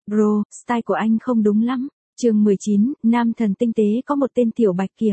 Bro, style của anh không đúng lắm. Chương 19, nam thần tinh tế có một tên tiểu bạch kiểm.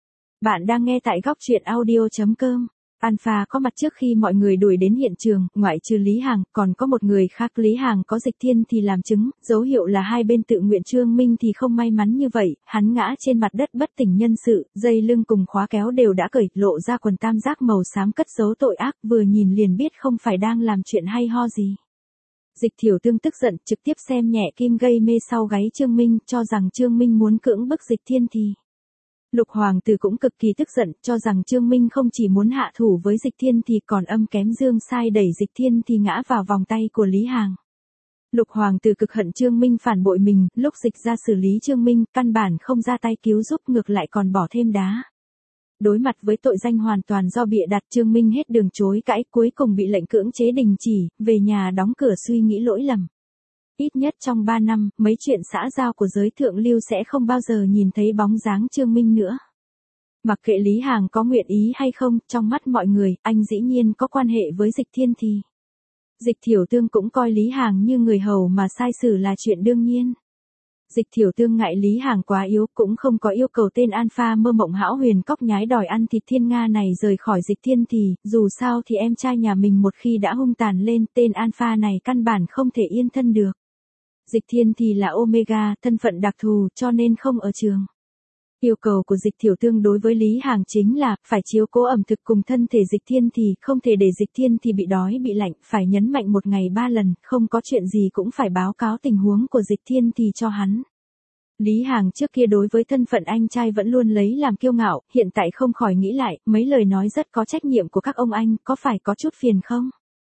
Bạn đang nghe tại góc truyện audio.com. Alpha có mặt trước khi mọi người đuổi đến hiện trường, ngoại trừ Lý Hàng, còn có một người khác. Lý Hàng có Dịch Thiên thì làm chứng, dấu hiệu là hai bên tự nguyện. Trương Minh thì không may mắn như vậy, hắn ngã trên mặt đất bất tỉnh nhân sự, dây lưng cùng khóa kéo đều đã cởi, lộ ra quần tam giác màu xám cất giấu tội ác, vừa nhìn liền biết không phải đang làm chuyện hay ho gì. Dịch Thiểu Tương tức giận, trực tiếp xem nhẹ kim gây mê sau gáy Trương Minh, cho rằng Trương Minh muốn cưỡng bức Dịch Thiên thì. Lục Hoàng tử cũng cực kỳ tức giận, cho rằng Trương Minh không chỉ muốn hạ thủ với Dịch Thiên thì còn âm kém dương sai đẩy Dịch Thiên thì ngã vào vòng tay của Lý Hàng. Lục Hoàng tử cực hận Trương Minh phản bội mình, lúc Dịch ra xử lý Trương Minh, căn bản không ra tay cứu giúp, ngược lại còn bỏ thêm đá. Đối mặt với tội danh hoàn toàn do bịa đặt, Trương Minh hết đường chối cãi, cuối cùng bị lệnh cưỡng chế đình chỉ, về nhà đóng cửa suy nghĩ lỗi lầm. Ít nhất trong 3 năm, mấy chuyện xã giao của giới thượng lưu sẽ không bao giờ nhìn thấy bóng dáng Trương Minh nữa. Mặc kệ Lý Hàng có nguyện ý hay không, trong mắt mọi người, anh dĩ nhiên có quan hệ với Dịch Thiên thì. Dịch Thiểu Tương cũng coi Lý Hàng như người hầu mà sai xử là chuyện đương nhiên. Dịch Thiểu Tương ngại Lý Hàng quá yếu, cũng không có yêu cầu tên Alpha mơ mộng hão huyền cóc nhái đòi ăn thịt thiên Nga này rời khỏi Dịch Thiên thì, dù sao thì em trai nhà mình một khi đã hung tàn lên, tên Alpha này căn bản không thể yên thân được. Dịch Thiên thì là Omega, thân phận đặc thù, cho nên không ở trường. Yêu cầu của Dịch Thiểu Tương đối với Lý Hàng chính là, phải chiếu cố ẩm thực cùng thân thể Dịch Thiên thì, không thể để Dịch Thiên thì bị đói bị lạnh, phải nhấn mạnh một ngày 3 lần, không có chuyện gì cũng phải báo cáo tình huống của Dịch Thiên thì cho hắn. Lý Hàng trước kia đối với thân phận anh trai vẫn luôn lấy làm kiêu ngạo, hiện tại không khỏi nghĩ lại, mấy lời nói rất có trách nhiệm của các ông anh, có phải có chút phiền không?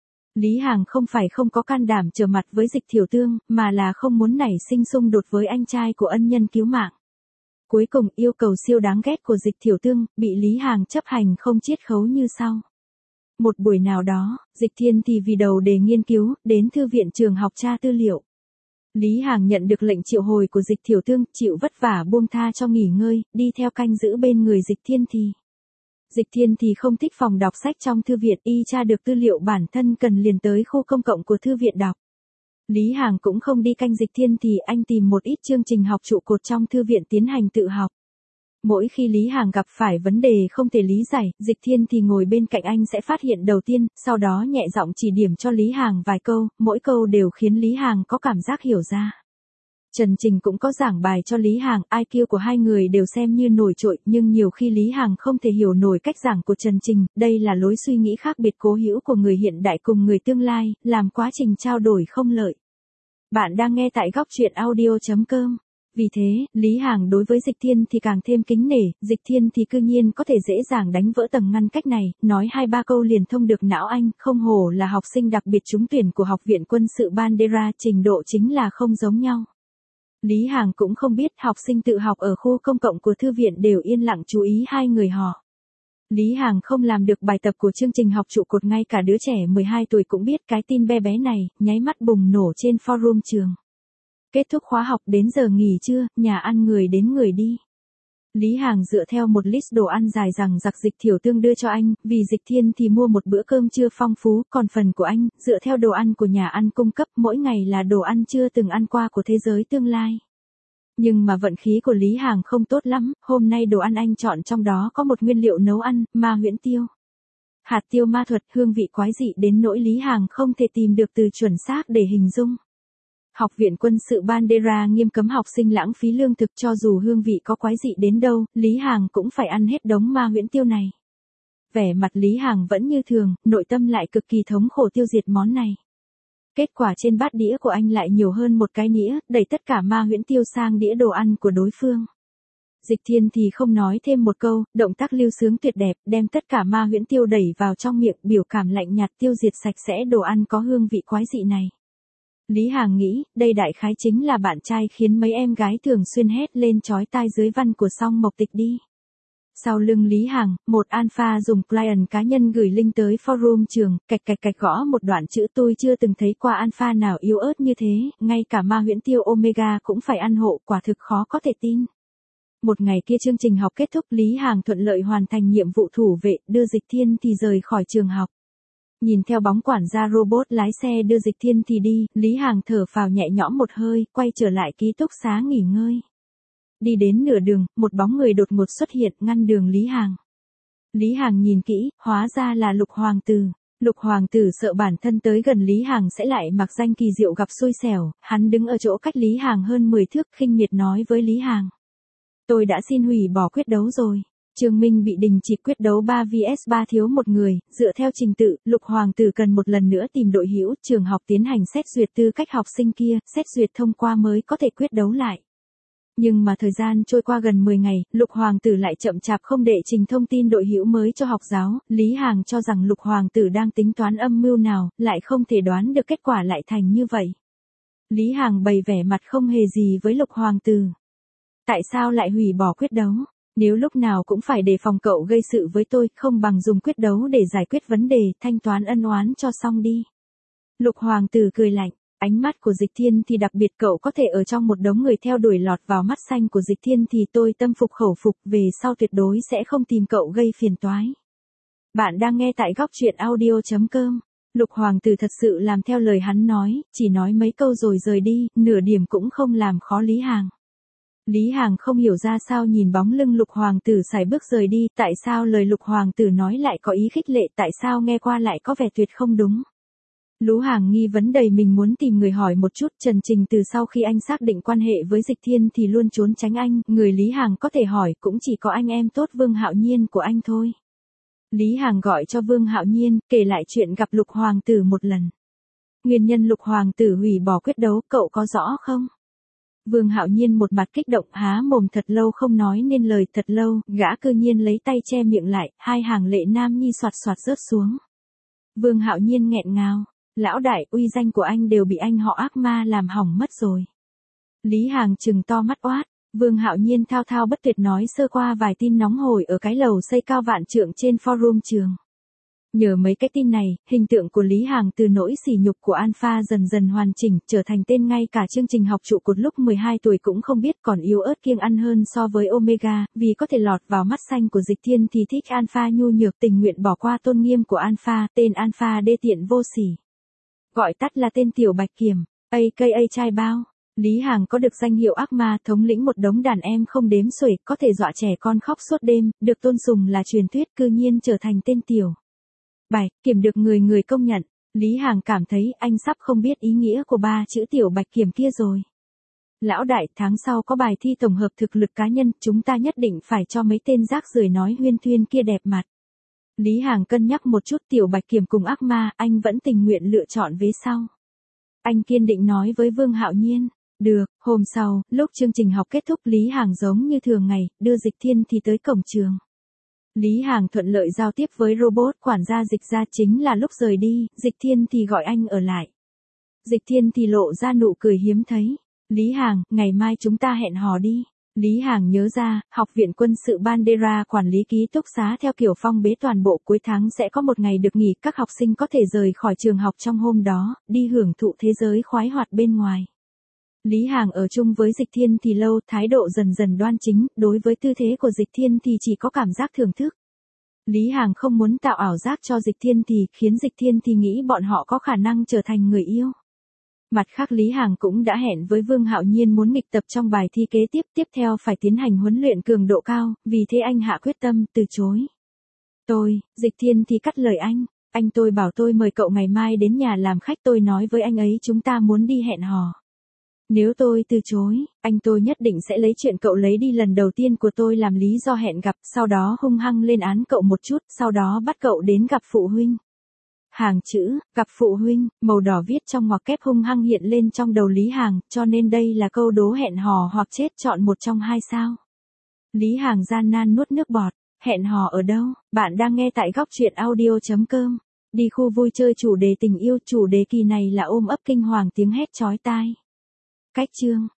Lý Hàng không phải không có can đảm trở mặt với Dịch Thiểu Tương, mà là không muốn nảy sinh xung đột với anh trai của ân nhân cứu mạng. Cuối cùng, yêu cầu siêu đáng ghét của Dịch Thiểu Tương, bị Lý Hàng chấp hành không chiết khấu như sau. Một buổi nào đó, Dịch Thiên thì vì đầu đề nghiên cứu, đến thư viện trường học tra tư liệu. Lý Hàng nhận được lệnh triệu hồi của Dịch Thiểu Tương, chịu vất vả buông tha cho nghỉ ngơi, đi theo canh giữ bên người Dịch Thiên thì. Dịch Thiên thì không thích phòng đọc sách trong thư viện, y tra được tư liệu bản thân cần liền tới khu công cộng của thư viện đọc. Lý Hàng cũng không đi canh Dịch Thiên thì anh tìm một ít chương trình học trụ cột trong thư viện tiến hành tự học. Mỗi khi Lý Hàng gặp phải vấn đề không thể lý giải, Dịch Thiên thì ngồi bên cạnh anh sẽ phát hiện đầu tiên, sau đó nhẹ giọng chỉ điểm cho Lý Hàng vài câu, mỗi câu đều khiến Lý Hàng có cảm giác hiểu ra. Trần Trình cũng có giảng bài cho Lý Hàng, IQ của hai người đều xem như nổi trội, nhưng nhiều khi Lý Hàng không thể hiểu nổi cách giảng của Trần Trình, đây là lối suy nghĩ khác biệt cố hữu của người hiện đại cùng người tương lai, làm quá trình trao đổi không lợi. Bạn đang nghe tại góc truyện audio.com. Vì thế, Lý Hàng đối với Dịch Thiên thì càng thêm kính nể, Dịch Thiên thì cư nhiên có thể dễ dàng đánh vỡ tầng ngăn cách này, nói 2-3 câu liền thông được não anh, không hổ là học sinh đặc biệt trúng tuyển của Học viện Quân sự Bandera, trình độ chính là không giống nhau. Lý Hàng cũng không biết học sinh tự học ở khu công cộng của thư viện đều yên lặng chú ý hai người họ. Lý Hàng không làm được bài tập của chương trình học trụ cột, ngay cả đứa trẻ 12 tuổi cũng biết cái tin bé bé này, nháy mắt bùng nổ trên forum trường. Kết thúc khóa học đến giờ nghỉ trưa, nhà ăn người đến người đi. Lý Hàng dựa theo một list đồ ăn dài rằng giặc Dịch Thiểu Tương đưa cho anh, vì Dịch Thiên thì mua một bữa cơm trưa phong phú, còn phần của anh, dựa theo đồ ăn của nhà ăn cung cấp, mỗi ngày là đồ ăn chưa từng ăn qua của thế giới tương lai. Nhưng mà vận khí của Lý Hàng không tốt lắm, hôm nay đồ ăn anh chọn trong đó có một nguyên liệu nấu ăn, ma huyễn tiêu. Hạt tiêu ma thuật, hương vị quái dị đến nỗi Lý Hàng không thể tìm được từ chuẩn xác để hình dung. Học viện Quân sự Bandera nghiêm cấm học sinh lãng phí lương thực, cho dù hương vị có quái dị đến đâu, Lý Hàng cũng phải ăn hết đống ma huyễn tiêu này. Vẻ mặt Lý Hàng vẫn như thường, nội tâm lại cực kỳ thống khổ tiêu diệt món này. Kết quả trên bát đĩa của anh lại nhiều hơn một cái nĩa, đẩy tất cả ma huyễn tiêu sang đĩa đồ ăn của đối phương. Dịch Thiên thì không nói thêm một câu, động tác lưu sướng tuyệt đẹp, đem tất cả ma huyễn tiêu đẩy vào trong miệng, biểu cảm lạnh nhạt tiêu diệt sạch sẽ đồ ăn có hương vị quái dị này. Lý Hàng nghĩ, đây đại khái chính là bạn trai khiến mấy em gái thường xuyên hét lên chói tai dưới văn của Song Mộc Tịch đi. Sau lưng Lý Hàng, một alpha dùng client cá nhân gửi link tới forum trường, cạch cạch cạch gõ một đoạn chữ tôi chưa từng thấy qua alpha nào yếu ớt như thế, ngay cả ma huyễn tiêu Omega cũng phải ăn hộ, quả thực khó có thể tin. Một ngày kia chương trình học kết thúc, Lý Hàng thuận lợi hoàn thành nhiệm vụ thủ vệ, đưa Dịch Thiên thì rời khỏi trường học. Nhìn theo bóng quản gia robot lái xe đưa Dịch Thiên thì đi, Lý Hàng thở phào nhẹ nhõm một hơi, quay trở lại ký túc xá nghỉ ngơi. Đi đến nửa đường, một bóng người đột ngột xuất hiện ngăn đường Lý Hàng. Lý Hàng nhìn kỹ, hóa ra là Lục Hoàng tử. Lục Hoàng tử sợ bản thân tới gần Lý Hàng sẽ lại mặc danh kỳ diệu gặp xui xẻo, hắn đứng ở chỗ cách Lý Hàng hơn 10 thước khinh miệt nói với Lý Hàng. Tôi đã xin hủy bỏ quyết đấu rồi. Trương Minh bị đình chỉ quyết đấu 3 vs 3 thiếu một người, dựa theo trình tự, Lục Hoàng tử cần một lần nữa tìm đội hữu, trường học tiến hành xét duyệt tư cách học sinh kia, xét duyệt thông qua mới có thể quyết đấu lại. Nhưng mà thời gian trôi qua gần 10 ngày, Lục Hoàng tử lại chậm chạp không đệ trình thông tin đội hữu mới cho học giáo, Lý Hàng cho rằng Lục Hoàng tử đang tính toán âm mưu nào, lại không thể đoán được kết quả lại thành như vậy. Lý Hàng bày vẻ mặt không hề gì với Lục Hoàng tử. Tại sao lại hủy bỏ quyết đấu? Nếu lúc nào cũng phải đề phòng cậu gây sự với tôi, không bằng dùng quyết đấu để giải quyết vấn đề, thanh toán ân oán cho xong đi. Lục Hoàng tử cười lạnh. Ánh mắt của Dịch Thiên thì đặc biệt, cậu có thể ở trong một đống người theo đuổi lọt vào mắt xanh của Dịch Thiên thì tôi tâm phục khẩu phục, về sau tuyệt đối sẽ không tìm cậu gây phiền toái. Bạn đang nghe tại góc truyện audio.com. Lục Hoàng tử thật sự làm theo lời hắn nói, chỉ nói mấy câu rồi rời đi, nửa điểm cũng không làm khó Lý Hàng. Lý Hàng không hiểu ra sao nhìn bóng lưng Lục Hoàng tử sải bước rời đi, tại sao lời Lục Hoàng tử nói lại có ý khích lệ, tại sao nghe qua lại có vẻ tuyệt không đúng. Lú Hàng nghi vấn đầy mình muốn tìm người hỏi một chút, Trần Trình từ sau khi anh xác định quan hệ với Dịch Thiên thì luôn trốn tránh anh, người Lý Hàng có thể hỏi cũng chỉ có anh em tốt Vương Hạo Nhiên của anh thôi. Lý Hàng gọi cho Vương Hạo Nhiên, kể lại chuyện gặp Lục Hoàng tử một lần. Nguyên nhân Lục Hoàng tử hủy bỏ quyết đấu, cậu có rõ không? Vương Hạo Nhiên một mặt kích động há mồm thật lâu không nói nên lời, thật lâu, gã cư nhiên lấy tay che miệng lại, hai hàng lệ nam nhi xoạt xoạt rớt xuống. Vương Hạo Nhiên nghẹn ngào. Lão đại, uy danh của anh đều bị anh họ ác ma làm hỏng mất rồi. Lý Hàng trừng to mắt oát, Vương Hạo Nhiên thao thao bất tuyệt nói sơ qua vài tin nóng hổi ở cái lầu xây cao vạn trượng trên forum trường. Nhờ mấy cái tin này, hình tượng của Lý Hàng từ nỗi sỉ nhục của Alpha dần dần hoàn chỉnh, trở thành tên ngay cả chương trình học trụ cột lúc 12 tuổi cũng không biết, còn yếu ớt kiêng ăn hơn so với Omega, vì có thể lọt vào mắt xanh của Dịch Thiên thì thích Alpha nhu nhược, tình nguyện bỏ qua tôn nghiêm của Alpha, tên Alpha đê tiện vô sỉ. Gọi tắt là tên Tiểu Bạch Kiểm, aka trai bao. Lý Hàng có được danh hiệu ác ma, thống lĩnh một đống đàn em không đếm xuể, có thể dọa trẻ con khóc suốt đêm, được tôn sùng là truyền thuyết, cư nhiên trở thành tên Tiểu Bạch Kiểm được người người công nhận. Lý Hàng cảm thấy anh sắp không biết ý nghĩa của ba chữ Tiểu Bạch Kiểm kia rồi. Lão đại, tháng sau có bài thi tổng hợp thực lực cá nhân, chúng ta nhất định phải cho mấy tên rác rưởi nói huyên thuyên kia đẹp mặt. Lý Hàng cân nhắc một chút, Tiểu Bạch Kiểm cùng ác ma, anh vẫn tình nguyện lựa chọn vế sau. Anh kiên định nói với Vương Hạo Nhiên. Được, hôm sau, lúc chương trình học kết thúc Lý Hàng giống như thường ngày, đưa Dịch Thiên thì tới cổng trường. Lý Hàng thuận lợi giao tiếp với robot quản gia Dịch ra, chính là lúc rời đi, Dịch Thiên thì gọi anh ở lại. Dịch Thiên thì lộ ra nụ cười hiếm thấy. Lý Hàng, ngày mai chúng ta hẹn hò đi. Lý Hàng nhớ ra, học viện quân sự Bandera quản lý ký túc xá theo kiểu phong bế toàn bộ, cuối tháng sẽ có một ngày được nghỉ, các học sinh có thể rời khỏi trường học trong hôm đó, đi hưởng thụ thế giới khoái hoạt bên ngoài. Lý Hàng ở chung với Dịch Thiên thì lâu, thái độ dần dần đoan chính, đối với tư thế của Dịch Thiên thì chỉ có cảm giác thưởng thức. Lý Hàng không muốn tạo ảo giác cho Dịch Thiên thì, khiến Dịch Thiên thì nghĩ bọn họ có khả năng trở thành người yêu. Mặt khác Lý Hàng cũng đã hẹn với Vương Hạo Nhiên muốn nghịch tập trong bài thi kế tiếp theo phải tiến hành huấn luyện cường độ cao, vì thế anh hạ quyết tâm từ chối. Dịch Thiên thì cắt lời anh tôi bảo tôi mời cậu ngày mai đến nhà làm khách, tôi nói với anh ấy chúng ta muốn đi hẹn hò. Nếu tôi từ chối, tôi nhất định sẽ lấy chuyện cậu lấy đi lần đầu tiên của tôi làm lý do hẹn gặp, sau đó hung hăng lên án cậu một chút, sau đó bắt cậu đến gặp phụ huynh. Hàng chữ, gặp phụ huynh, màu đỏ viết trong ngoặc kép hung hăng hiện lên trong đầu Lý Hàng, cho nên đây là câu đố hẹn hò hoặc chết, chọn một trong hai sao. Lý Hàng gian nan nuốt nước bọt, hẹn hò ở đâu? Bạn đang nghe tại góc truyện audio.com. Đi khu vui chơi chủ đề tình yêu, chủ đề kỳ này là ôm ấp kinh hoàng tiếng hét chói tai. Cách chương.